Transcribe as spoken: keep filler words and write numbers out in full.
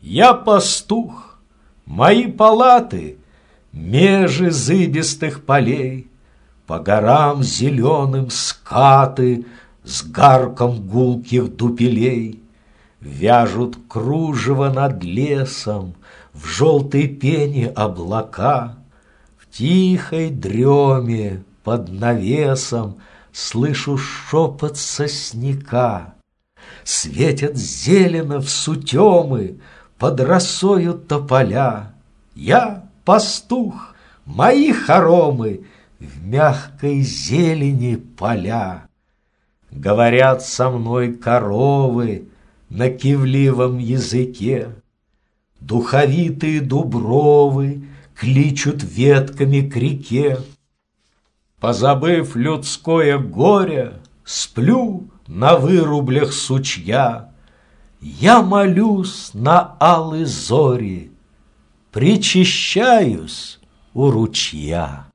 Я пастух, мои палаты межи зыбистых полей, по горам зеленым скаты с гарком гулких дупелей вяжут кружево над лесом, в желтой пене облака. В тихой дреме под навесом слышу шепот сосняка. Светят зелено в сутемы под росою тополя. Я пастух, мои хоромы в мягкой зелени поля. Говорят со мной коровы на кивливом языке. Духовитые дубровы кличут ветками к реке. Позабыв людское горе, сплю на вырублях сучья. Я молюсь на алой зори, причащаюсь у ручья.